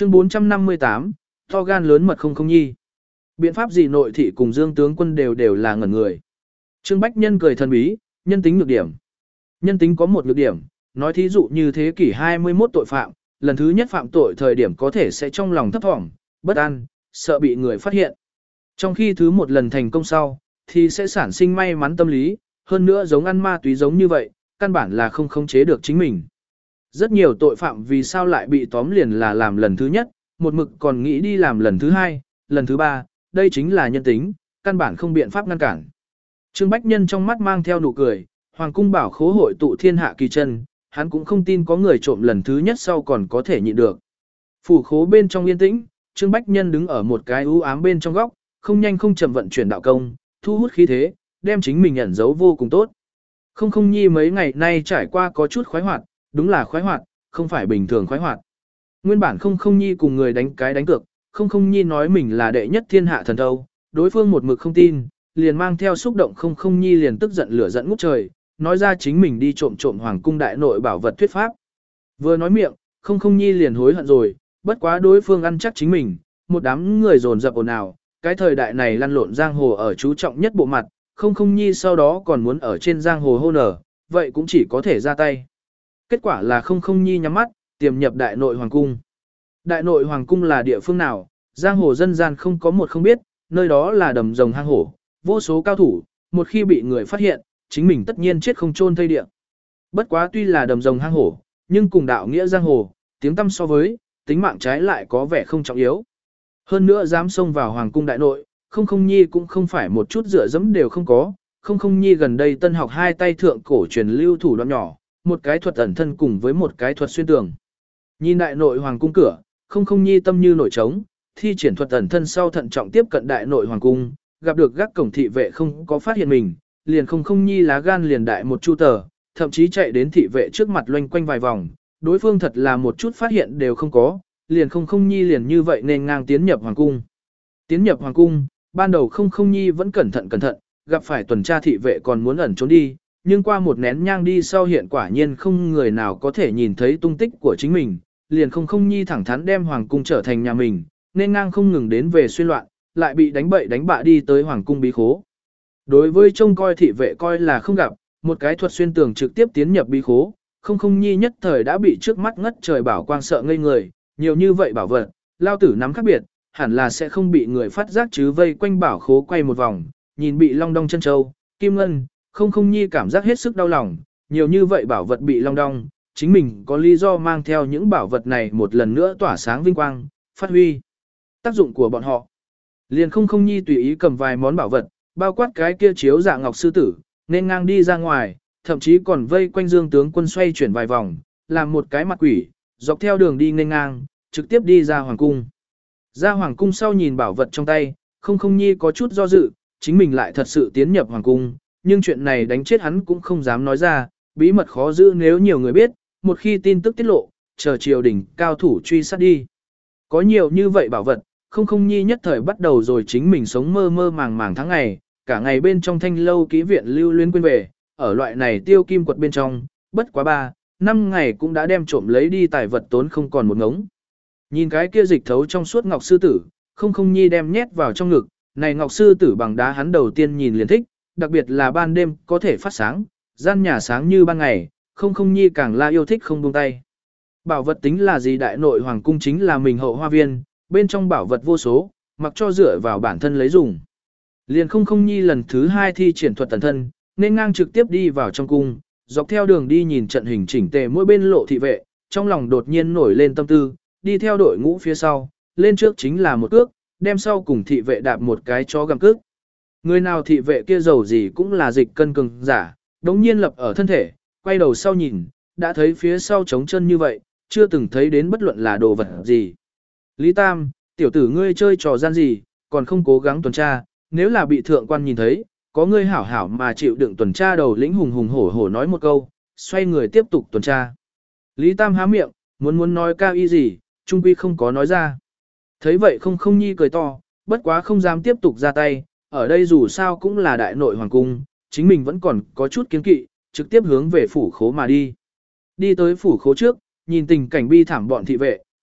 Chương 458, to gan lớn mật không nhi. Biện pháp gì nội thị cùng Dương tướng quân đều là ngẩn người. Trương Bách Nhân cười thần bí, nhân tính nhược điểm. Nhân tính có một nhược điểm, nói thí dụ như thế kỷ 21 tội phạm, lần thứ nhất phạm tội thời điểm có thể sẽ trong lòng thấp thỏm, bất an, sợ bị người phát hiện. Trong khi thứ một lần thành công sau, thì sẽ sản sinh may mắn tâm lý, hơn nữa giống ăn ma túy giống như vậy, căn bản là không khống chế được chính mình. Rất nhiều tội phạm vì sao lại bị tóm liền là làm lần thứ nhất, một mực còn nghĩ đi làm lần thứ hai, lần thứ ba, đây chính là nhân tính, căn bản không biện pháp ngăn cản. Trương Bách Nhân trong mắt mang theo nụ cười, Hoàng cung bảo khố hội tụ thiên hạ kỳ chân, hắn cũng không tin có người trộm lần thứ nhất sau còn có thể nhịn được. Phủ khố bên trong yên tĩnh, Trương Bách Nhân đứng ở một cái u ám bên trong góc, không nhanh không chậm vận chuyển đạo công, thu hút khí thế, đem chính mình ẩn giấu vô cùng tốt. Không nhi mấy ngày nay trải qua có chút khoái hoạt, đúng là khoái hoạt, không phải bình thường khoái hoạt. Nguyên bản không nhi cùng người đánh cái đánh cược, không nhi nói mình là đệ nhất thiên hạ thần thâu, đối phương một mực không tin, liền mang theo xúc động không nhi liền tức giận lửa giận ngút trời, nói ra chính mình đi trộm hoàng cung đại nội bảo vật thuyết pháp. Vừa nói miệng, không nhi liền hối hận rồi, bất quá đối phương ăn chắc chính mình, một đám người dồn dập ồn ào, cái thời đại này lăn lộn giang hồ ở chú trọng nhất bộ mặt, không nhi sau đó còn muốn ở trên giang hồ hô nở, vậy cũng chỉ có thể ra tay. Kết quả là không nhi nhắm mắt, tiềm nhập đại nội hoàng cung. Đại nội hoàng cung là địa phương nào, giang hồ dân gian không có một không biết, nơi đó là đầm rồng hang hổ, vô số cao thủ, một khi bị người phát hiện, chính mình tất nhiên chết không chôn thây địa. Bất quá tuy là đầm rồng hang hổ, nhưng cùng đạo nghĩa giang hồ, tiếng tăm so với, tính mạng trái lại có vẻ không trọng yếu. Hơn nữa dám xông vào hoàng cung đại nội, không nhi cũng không phải một chút dựa dẫm đều không có, không nhi gần đây tân học hai tay thượng cổ truyền lưu thủ đoạn nhỏ, một cái thuật ẩn thân cùng với một cái thuật xuyên tường. Nhìn đại nội hoàng cung cửa, không nhi tâm như nổi trống, thi triển thuật ẩn thân sau thận trọng tiếp cận đại nội hoàng cung, gặp được gác cổng thị vệ không có phát hiện mình, liền không nhi lá gan liền đại một chu tờ, thậm chí chạy đến thị vệ trước mặt loanh quanh vài vòng, đối phương thật là một chút phát hiện đều không có, liền không nhi liền như vậy nên ngang tiến nhập hoàng cung. Tiến nhập hoàng cung, ban đầu không nhi vẫn cẩn thận, gặp phải tuần tra thị vệ còn muốn ẩn trốn đi, nhưng qua một nén nhang đi sau hiện quả nhiên không người nào có thể nhìn thấy tung tích của chính mình, liền không nhi thẳng thắn đem hoàng cung trở thành nhà mình, nên ngang không ngừng đến về xuyên loạn, lại bị đánh bậy đánh bạ đi tới hoàng cung bí khố. Đối với trông coi thị vệ coi là không gặp, một cái thuật xuyên tường trực tiếp tiến nhập bí khố, không nhi nhất thời đã bị trước mắt ngất trời bảo quang sợ ngây người, nhiều như vậy bảo vật, lao tử nắm khác biệt, hẳn là sẽ không bị người phát giác chứ vây quanh bảo khố quay một vòng, nhìn bị long đong chân châu, kim ngân, không nhi cảm giác hết sức đau lòng, nhiều như vậy bảo vật bị long đong, chính mình có lý do mang theo những bảo vật này một lần nữa tỏa sáng vinh quang, phát huy tác dụng của bọn họ. Liền không nhi tùy ý cầm vài món bảo vật, bao quát cái kia chiếu dạ ngọc sư tử, nên ngang đi ra ngoài, thậm chí còn vây quanh Dương tướng quân xoay chuyển vài vòng, làm một cái mặt quỷ, dọc theo đường đi nên ngang, trực tiếp đi ra hoàng cung. Ra hoàng cung sau nhìn bảo vật trong tay, không nhi có chút do dự, chính mình lại thật sự tiến nhập hoàng cung, nhưng chuyện này đánh chết hắn cũng không dám nói ra, bí mật khó giữ nếu nhiều người biết, một khi tin tức tiết lộ, chờ triều đình cao thủ truy sát đi. Có nhiều như vậy bảo vật, không nhi nhất thời bắt đầu rồi chính mình sống mơ mơ màng màng tháng ngày, cả ngày bên trong thanh lâu ký viện lưu luyến quên về, ở loại này tiêu kim quật bên trong, bất quá 3-5 ngày cũng đã đem trộm lấy đi tài vật tốn không còn một ngống. Nhìn cái kia dịch thấu trong suốt ngọc sư tử, không nhi đem nhét vào trong ngực, này ngọc sư tử bằng đá hắn đầu tiên nhìn liền thích, đặc biệt là ban đêm có thể phát sáng, gian nhà sáng như ban ngày, không nhi càng là yêu thích không buông tay. Bảo vật tính là gì, đại nội hoàng cung chính là mình hậu hoa viên, bên trong bảo vật vô số, mặc cho dựa vào bản thân lấy dùng. Liền không nhi lần thứ 2 thi triển thuật tần thân, nên ngang trực tiếp đi vào trong cung, dọc theo đường đi nhìn trận hình chỉnh tề mỗi bên lộ thị vệ, trong lòng đột nhiên nổi lên tâm tư, đi theo đội ngũ phía sau, lên trước chính là một cước, đem sau cùng thị vệ đạp một cái chó gặm cước. Người nào thị vệ kia giàu gì cũng là dịch cân cường giả, đống nhiên lập ở thân thể, quay đầu sau nhìn, đã thấy phía sau trống chân như vậy, chưa từng thấy đến bất luận là đồ vật gì. Lý Tam, tiểu tử ngươi chơi trò gian gì, còn không cố gắng tuần tra, nếu là bị thượng quan nhìn thấy, có ngươi hảo hảo mà chịu đựng tuần tra. Đầu lĩnh hùng hùng hổ hổ nói một câu, xoay người tiếp tục tuần tra. Lý Tam há miệng, muốn nói cao y gì, trung quy không có nói ra. Thấy vậy không nhi cười to, bất quá không dám tiếp tục ra tay, ở đây dù sao cũng là đại nội hoàng cung, chính mình vẫn còn có chút kiên kỵ, trực tiếp hướng về phủ khố mà đi. Đi tới phủ khố trước, nhìn tình cảnh bi thảm bọn thị vệ,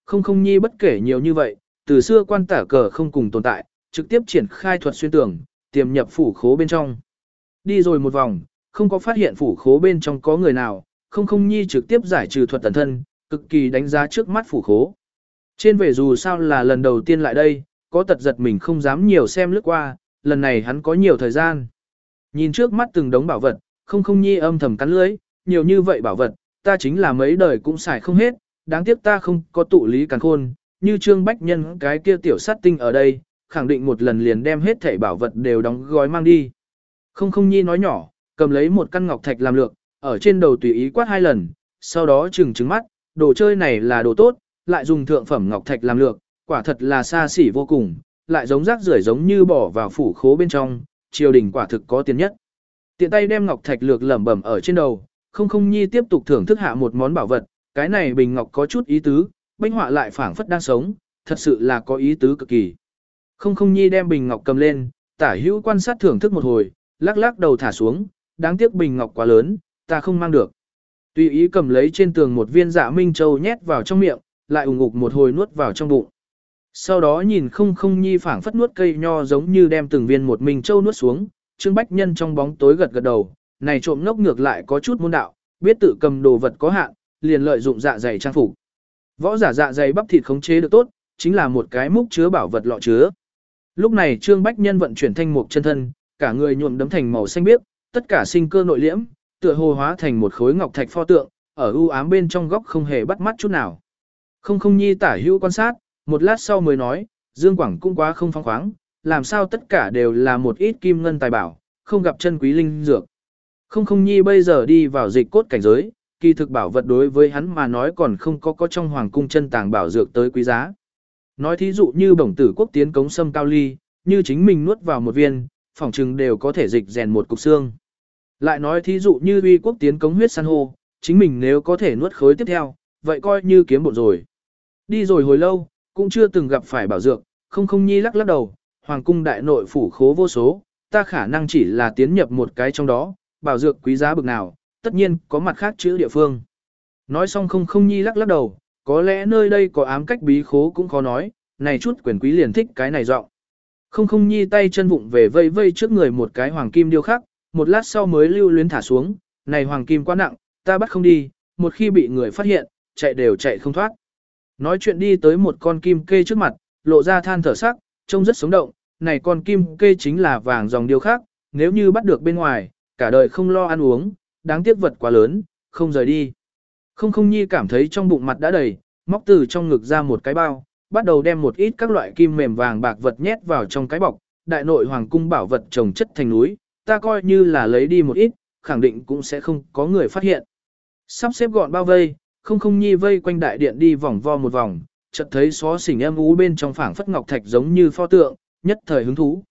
không không nhi bất kể nhiều như vậy, từ xưa quan tả cờ không cùng tồn tại, trực tiếp triển khai thuật xuyên tường, tiềm nhập phủ khố bên trong. Đi rồi một vòng, không có phát hiện phủ khố bên trong có người nào, không không nhi trực tiếp giải trừ thuật tẩn thân, cực kỳ đánh giá trước mắt phủ khố. Trên về dù sao là lần đầu tiên lại đây, có tật giật mình không dám nhiều xem lướt qua, lần này hắn có nhiều thời gian. Nhìn trước mắt từng đống bảo vật, không không nhi âm thầm cắn lưỡi, nhiều như vậy bảo vật, ta chính là mấy đời cũng xài không hết, đáng tiếc ta không có tụ lý càn khôn, như Trương Bách Nhân cái kia tiểu sát tinh ở đây, khẳng định một lần liền đem hết thảy bảo vật đều đóng gói mang đi. Không không nhi nói nhỏ, cầm lấy một căn ngọc thạch làm lược, ở trên đầu tùy ý quát 2 lần, sau đó trừng trừng mắt, đồ chơi này là đồ tốt, lại dùng thượng phẩm ngọc thạch làm lược, quả thật là xa xỉ vô cùng, lại giống rác rưởi giống như bỏ vào phủ khố bên trong, triều đình quả thực có tiền nhất. Tiện tay đem ngọc thạch lược lẩm bẩm ở trên đầu, không không nhi tiếp tục thưởng thức hạ một món bảo vật, cái này bình ngọc có chút ý tứ, bách họa lại phảng phất đang sống, thật sự là có ý tứ cực kỳ. Không không nhi đem bình ngọc cầm lên, tả hữu quan sát thưởng thức một hồi, lắc lắc đầu thả xuống, đáng tiếc bình ngọc quá lớn, ta không mang được. Tùy ý cầm lấy trên tường một viên dạ minh châu nhét vào trong miệng, lại ủng ục một hồi nuốt vào trong bụng. Sau đó nhìn không không nhi phảng phất nuốt cây nho giống như đem từng viên một minh châu nuốt xuống, Trương Bách Nhân trong bóng tối gật gật đầu, này trộm ngốc ngược lại có chút môn đạo, biết tự cầm đồ vật có hạn, liền lợi dụng dạ dày trang phục. Võ giả dạ dày bắp thịt khống chế được tốt, chính là một cái múc chứa bảo vật lọ chứa. Lúc này Trương Bách Nhân vận chuyển thanh mục chân thân, cả người nhuộm đấm thành màu xanh biếc, tất cả sinh cơ nội liễm, tựa hồ hóa thành một khối ngọc thạch pho tượng, ở u ám bên trong góc không hề bắt mắt chút nào. Không không nhi tả hữu quan sát, một lát sau mới nói, Dương Quảng cũng quá không phóng khoáng, làm sao tất cả đều là một ít kim ngân tài bảo, không gặp chân quý linh dược. Không không nhi bây giờ đi vào dịch cốt cảnh giới, kỳ thực bảo vật đối với hắn mà nói còn không có trong hoàng cung chân tàng bảo dược tới quý giá. Nói thí dụ như bổng tử quốc tiến cống sâm cao ly, như chính mình nuốt vào một viên, phỏng chừng đều có thể dịch rèn một cục xương. Lại nói thí dụ như uy quốc tiến cống huyết san hô, chính mình nếu có thể nuốt khối tiếp theo, vậy coi như kiếm bộn rồi. Đi rồi hồi lâu, cũng chưa từng gặp phải bảo dược, không không nhi lắc lắc đầu, hoàng cung đại nội phủ khố vô số, ta khả năng chỉ là tiến nhập một cái trong đó, bảo dược quý giá bực nào, tất nhiên có mặt khác chữ địa phương. Nói xong không không nhi lắc lắc đầu, có lẽ nơi đây có ám cách bí khố cũng khó nói, này chút quyền quý liền thích cái này giọng. Không không nhi tay chân vụng về vây vây trước người một cái hoàng kim điêu khắc, một lát sau mới lưu luyến thả xuống, này hoàng kim quá nặng, ta bắt không đi, một khi bị người phát hiện, chạy đều chạy không thoát. Nói chuyện đi tới một con kim kê trước mặt, lộ ra than thở sắc, trông rất sống động, này con kim kê chính là vàng dòng điêu khắc, nếu như bắt được bên ngoài, cả đời không lo ăn uống, đáng tiếc vật quá lớn, không rời đi. Không không nhi cảm thấy trong bụng mặt đã đầy, móc từ trong ngực ra một cái bao, bắt đầu đem một ít các loại kim mềm vàng bạc vật nhét vào trong cái bọc, đại nội hoàng cung bảo vật trồng chất thành núi, ta coi như là lấy đi một ít, khẳng định cũng sẽ không có người phát hiện. Sắp xếp gọn bao vây, không không nhi vây quanh đại điện đi vòng vo một vòng, chợt thấy xó xỉnh em ú bên trong phảng phất ngọc thạch giống như pho tượng, nhất thời hứng thú.